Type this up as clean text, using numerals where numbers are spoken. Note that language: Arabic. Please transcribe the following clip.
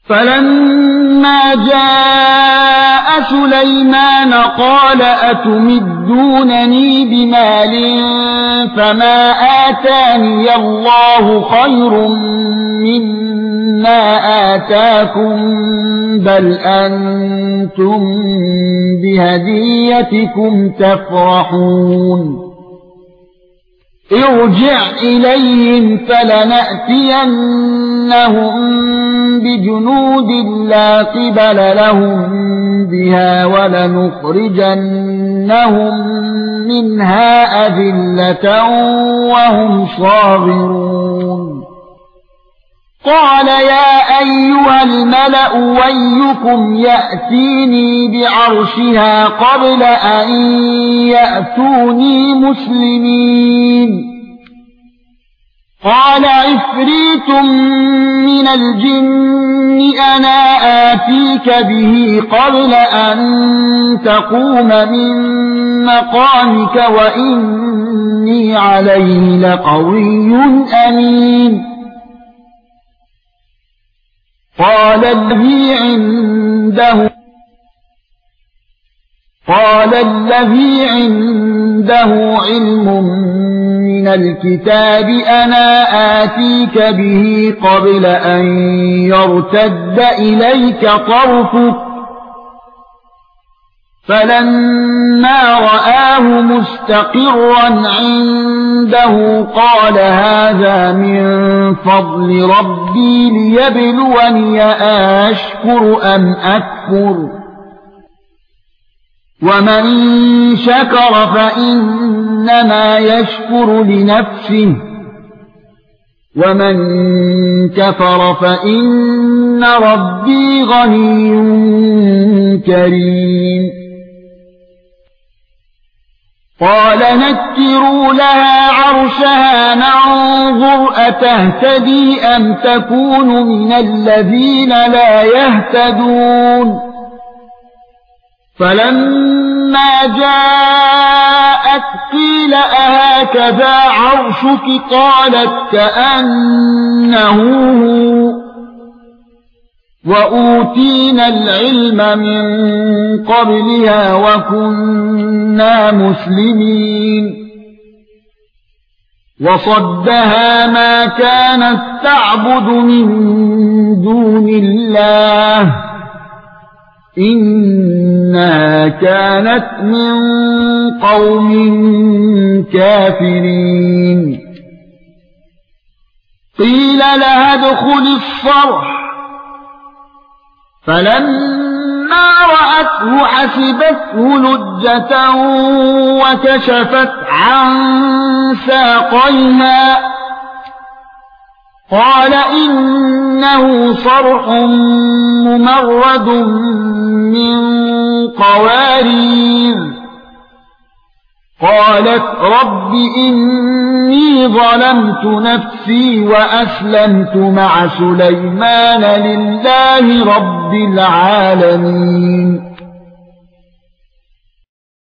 فلما جاء سليمان قال أتمدونني بمال فما آتاني الله خير مما آتاكم بل أنتم بهديتكم تفرحون ارجع إليهم فلنأتينهم بجنود لا قبل لهم بها ولنخرجنهم منها أذلة وهم صاغرون قال يا أيها الملأ أيكم يأتيني بعرشها قبل أن يأتوني مسلمين قال عفريت من الجن أنا آتيك به قبل أن تقوم من مقامك وإني عليه لقوي أمين قال الذي عنده علم من الكتاب أنا آتيك به قبل أن يرتد إليك طرفك فلما رآه مستقرا عنده قال هذا من فضل ربي ليبلوني أشكر أم أكفر ومن شكر فإنما يشكر لنفسه ومن كفر فإن ربي غني كريم قال نكروا لها عرشها ننظر أتهتدي أم تكون من الذين لا يهتدون فلما جاءت قيل أهكذا عرشك قالت كأنه هو وأوتينا العلم من قبلها وكنا مسلمين وصدها ما كانت تعبد من دون الله إنها كانت من قوم كافرين قيل لها ادخل الصرح فلما رأته حسبته لجة وكشفت عن ساقيها قال إنه صرح ممرد من قوارير قالت رب إني ظلمت نفسي وأسلمت مع سليمان لله رب العالمين